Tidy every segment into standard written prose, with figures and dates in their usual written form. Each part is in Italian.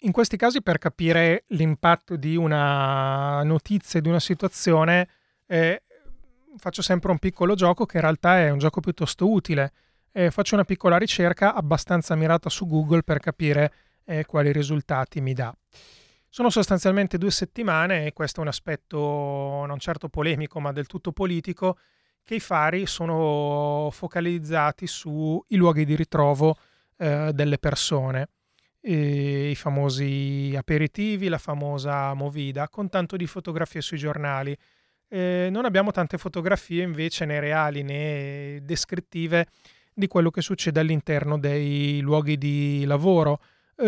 In questi casi, per capire l'impatto di una notizia, di una situazione, faccio sempre un piccolo gioco che in realtà è un gioco piuttosto utile. Faccio una piccola ricerca abbastanza mirata su Google per capire quali risultati mi dà. Sono sostanzialmente 2 settimane, e questo è un aspetto non certo polemico ma del tutto politico, che i fari sono focalizzati sui luoghi di ritrovo delle persone, i famosi aperitivi, la famosa movida, con tanto di fotografie sui giornali. Non abbiamo tante fotografie invece né reali né descrittive di quello che succede all'interno dei luoghi di lavoro,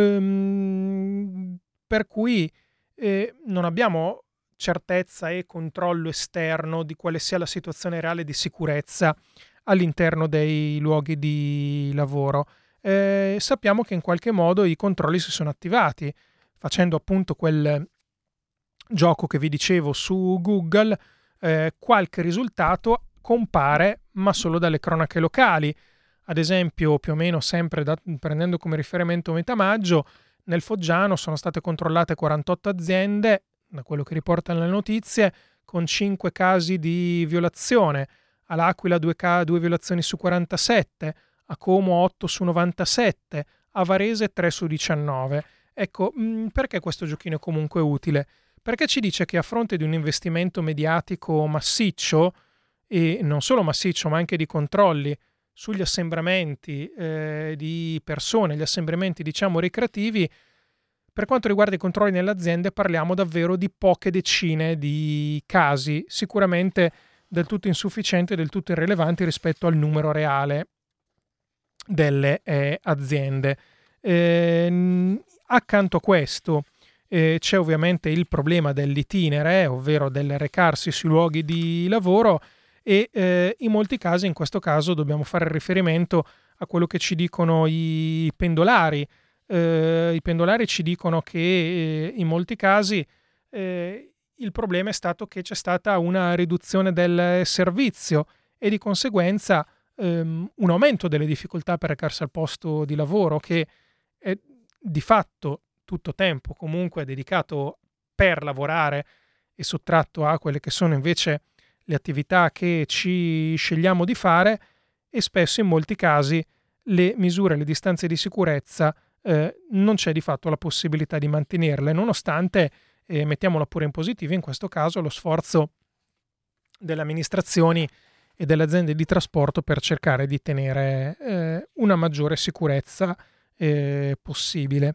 per cui non abbiamo certezza e controllo esterno di quale sia la situazione reale di sicurezza all'interno dei luoghi di lavoro. Sappiamo che in qualche modo i controlli si sono attivati, facendo appunto quel gioco che vi dicevo su Google. Qualche risultato compare, ma solo dalle cronache locali. Ad esempio, più o meno sempre prendendo come riferimento metà maggio, nel Foggiano sono state controllate 48 aziende, da quello che riportano le notizie, con 5 casi di violazione. All'Aquila 2 violazioni su 47, a Como 8 su 97, a Varese 3 su 19. Ecco, perché questo giochino è comunque utile? Perché ci dice che a fronte di un investimento mediatico massiccio, e non solo massiccio ma anche di controlli sugli assembramenti di persone, gli assembramenti diciamo ricreativi, per quanto riguarda i controlli nelle aziende parliamo davvero di poche decine di casi, sicuramente del tutto insufficienti e del tutto irrilevanti rispetto al numero reale delle aziende. Accanto a questo c'è ovviamente il problema dell'itinere, ovvero del recarsi sui luoghi di lavoro, e in molti casi, in questo caso, dobbiamo fare riferimento a quello che ci dicono i pendolari. I pendolari ci dicono che in molti casi il problema è stato che c'è stata una riduzione del servizio e di conseguenza un aumento delle difficoltà per recarsi al posto di lavoro, che è di fatto tutto tempo comunque dedicato per lavorare e sottratto a quelle che sono invece le attività che ci scegliamo di fare, e spesso in molti casi le misure, le distanze di sicurezza non c'è di fatto la possibilità di mantenerle, nonostante, mettiamola pure in positivo, in questo caso lo sforzo delle amministrazioni e delle aziende di trasporto per cercare di tenere una maggiore sicurezza possibile.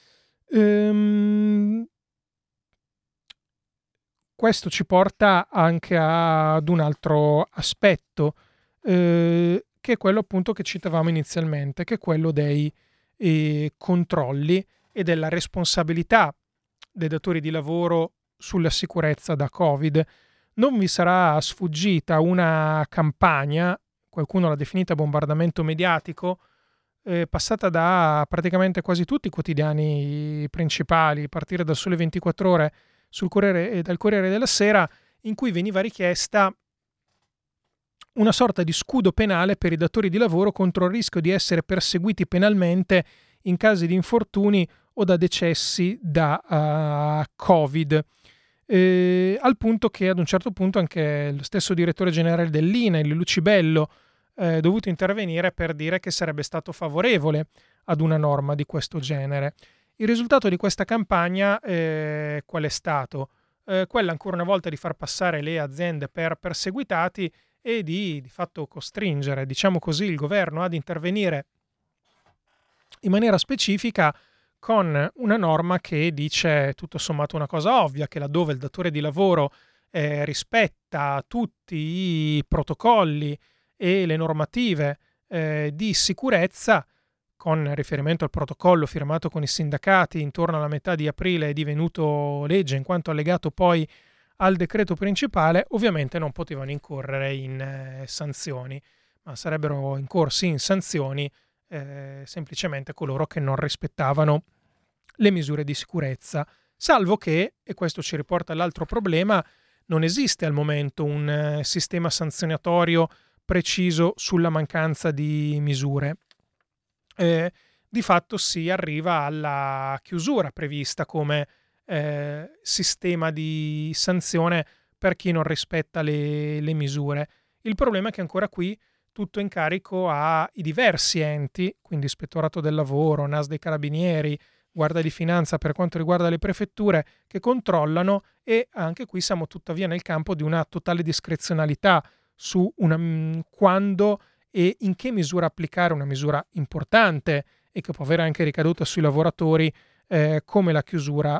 Questo ci porta anche ad un altro aspetto, che è quello appunto che citavamo inizialmente, che è quello dei controlli e della responsabilità dei datori di lavoro sulla sicurezza da Covid. Non vi sarà sfuggita una campagna, qualcuno l'ha definita bombardamento mediatico, passata da praticamente quasi tutti i quotidiani principali, a partire dal Sole 24 Ore dal Corriere della Sera, in cui veniva richiesta una sorta di scudo penale per i datori di lavoro contro il rischio di essere perseguiti penalmente in casi di infortuni o da decessi da Covid. Al punto che ad un certo punto anche lo stesso direttore generale dell'INAIL, Lucibello, è dovuto intervenire per dire che sarebbe stato favorevole ad una norma di questo genere. Il risultato di questa campagna qual è stato? Quella ancora una volta di far passare le aziende per perseguitati e di fatto costringere, diciamo così, il governo ad intervenire in maniera specifica con una norma che dice tutto sommato una cosa ovvia, che laddove il datore di lavoro rispetta tutti i protocolli e le normative di sicurezza, con riferimento al protocollo firmato con i sindacati intorno alla metà di aprile è divenuto legge in quanto allegato poi al decreto principale, ovviamente non potevano incorrere in sanzioni, ma sarebbero incorsi in sanzioni semplicemente coloro che non rispettavano le misure di sicurezza, salvo che, e questo ci riporta all'altro problema, non esiste al momento un sistema sanzionatorio preciso sulla mancanza di misure. di fatto si arriva alla chiusura prevista come sistema di sanzione per chi non rispetta le misure. Il problema è che ancora qui tutto in carico ai diversi enti, quindi Ispettorato del Lavoro, NAS dei Carabinieri, Guardia di Finanza per quanto riguarda le prefetture, che controllano, e anche qui siamo tuttavia nel campo di una totale discrezionalità su quando e in che misura applicare una misura importante e che può avere anche ricadute sui lavoratori, come la chiusura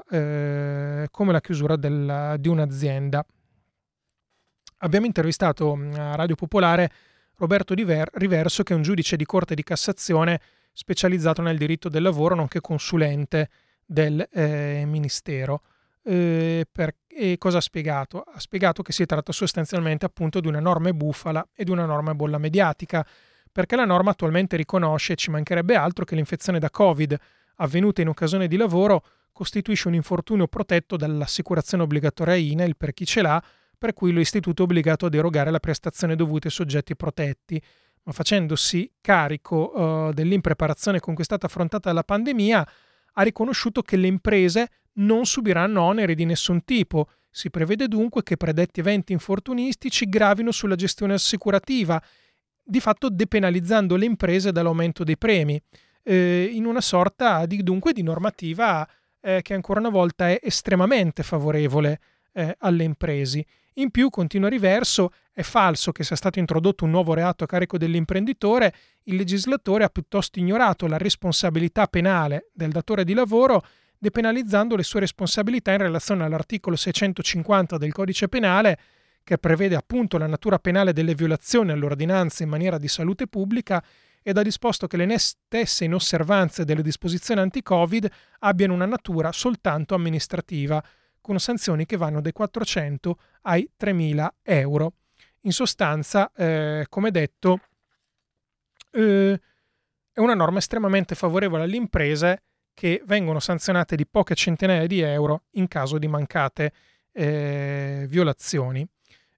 di un'azienda. Abbiamo intervistato a Radio Popolare Roberto Riverso, che è un giudice di Corte di Cassazione specializzato nel diritto del lavoro, nonché consulente del Ministero. E cosa ha spiegato? Ha spiegato che si tratta sostanzialmente appunto di una norma bufala e di una norma bolla mediatica, perché la norma attualmente riconosce, ci mancherebbe altro, che l'infezione da Covid avvenuta in occasione di lavoro costituisce un infortunio protetto dall'assicurazione obbligatoria INAIL per chi ce l'ha, per cui l'istituto è obbligato ad erogare la prestazione dovuta ai soggetti protetti, ma facendosi carico dell'impreparazione con cui è stata affrontata la pandemia, ha riconosciuto che le imprese non subiranno oneri di nessun tipo. Si prevede dunque che predetti eventi infortunistici gravino sulla gestione assicurativa, di fatto depenalizzando le imprese dall'aumento dei premi, in una sorta dunque di normativa che ancora una volta è estremamente favorevole alle imprese. In più, continua Riverso, è falso che sia stato introdotto un nuovo reato a carico dell'imprenditore. Il legislatore ha piuttosto ignorato la responsabilità penale del datore di lavoro, depenalizzando le sue responsabilità in relazione all'articolo 650 del Codice Penale, che prevede appunto la natura penale delle violazioni all'ordinanza in maniera di salute pubblica, ed ha disposto che le stesse inosservanze delle disposizioni anti-Covid abbiano una natura soltanto amministrativa, con sanzioni che vanno dai 400 ai 3.000 euro. In sostanza, come detto, è una norma estremamente favorevole alle imprese, che vengono sanzionate di poche centinaia di euro in caso di mancate violazioni.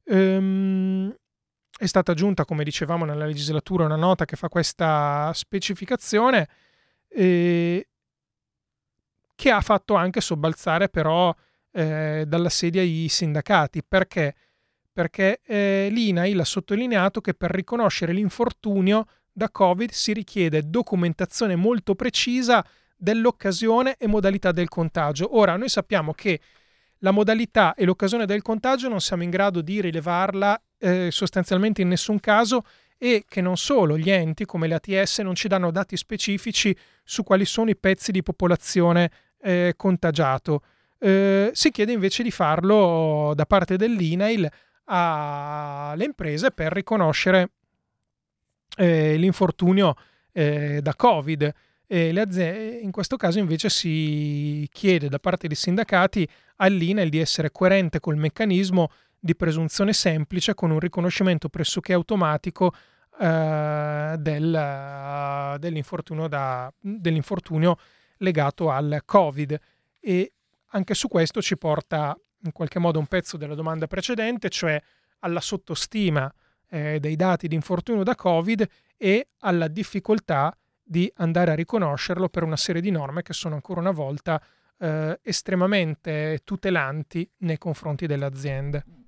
È stata aggiunta, come dicevamo, nella legislatura una nota che fa questa specificazione, che ha fatto anche sobbalzare però dalla sedia i sindacati. Perché? Perché l'INAIL ha sottolineato che per riconoscere l'infortunio da Covid si richiede documentazione molto precisa dell'occasione e modalità del contagio. Ora, noi sappiamo che la modalità e l'occasione del contagio non siamo in grado di rilevarla sostanzialmente in nessun caso, e che non solo gli enti come le ATS non ci danno dati specifici su quali sono i pezzi di popolazione contagiato. Si chiede invece di farlo da parte dell'INAIL alle imprese per riconoscere l'infortunio da Covid. In questo caso invece si chiede da parte dei sindacati all'INAIL di essere coerente col meccanismo di presunzione semplice, con un riconoscimento pressoché automatico dell'infortunio legato al Covid. E anche su questo ci porta in qualche modo un pezzo della domanda precedente, cioè alla sottostima dei dati di infortunio da Covid e alla difficoltà di andare a riconoscerlo per una serie di norme che sono ancora una volta estremamente tutelanti nei confronti delle aziende.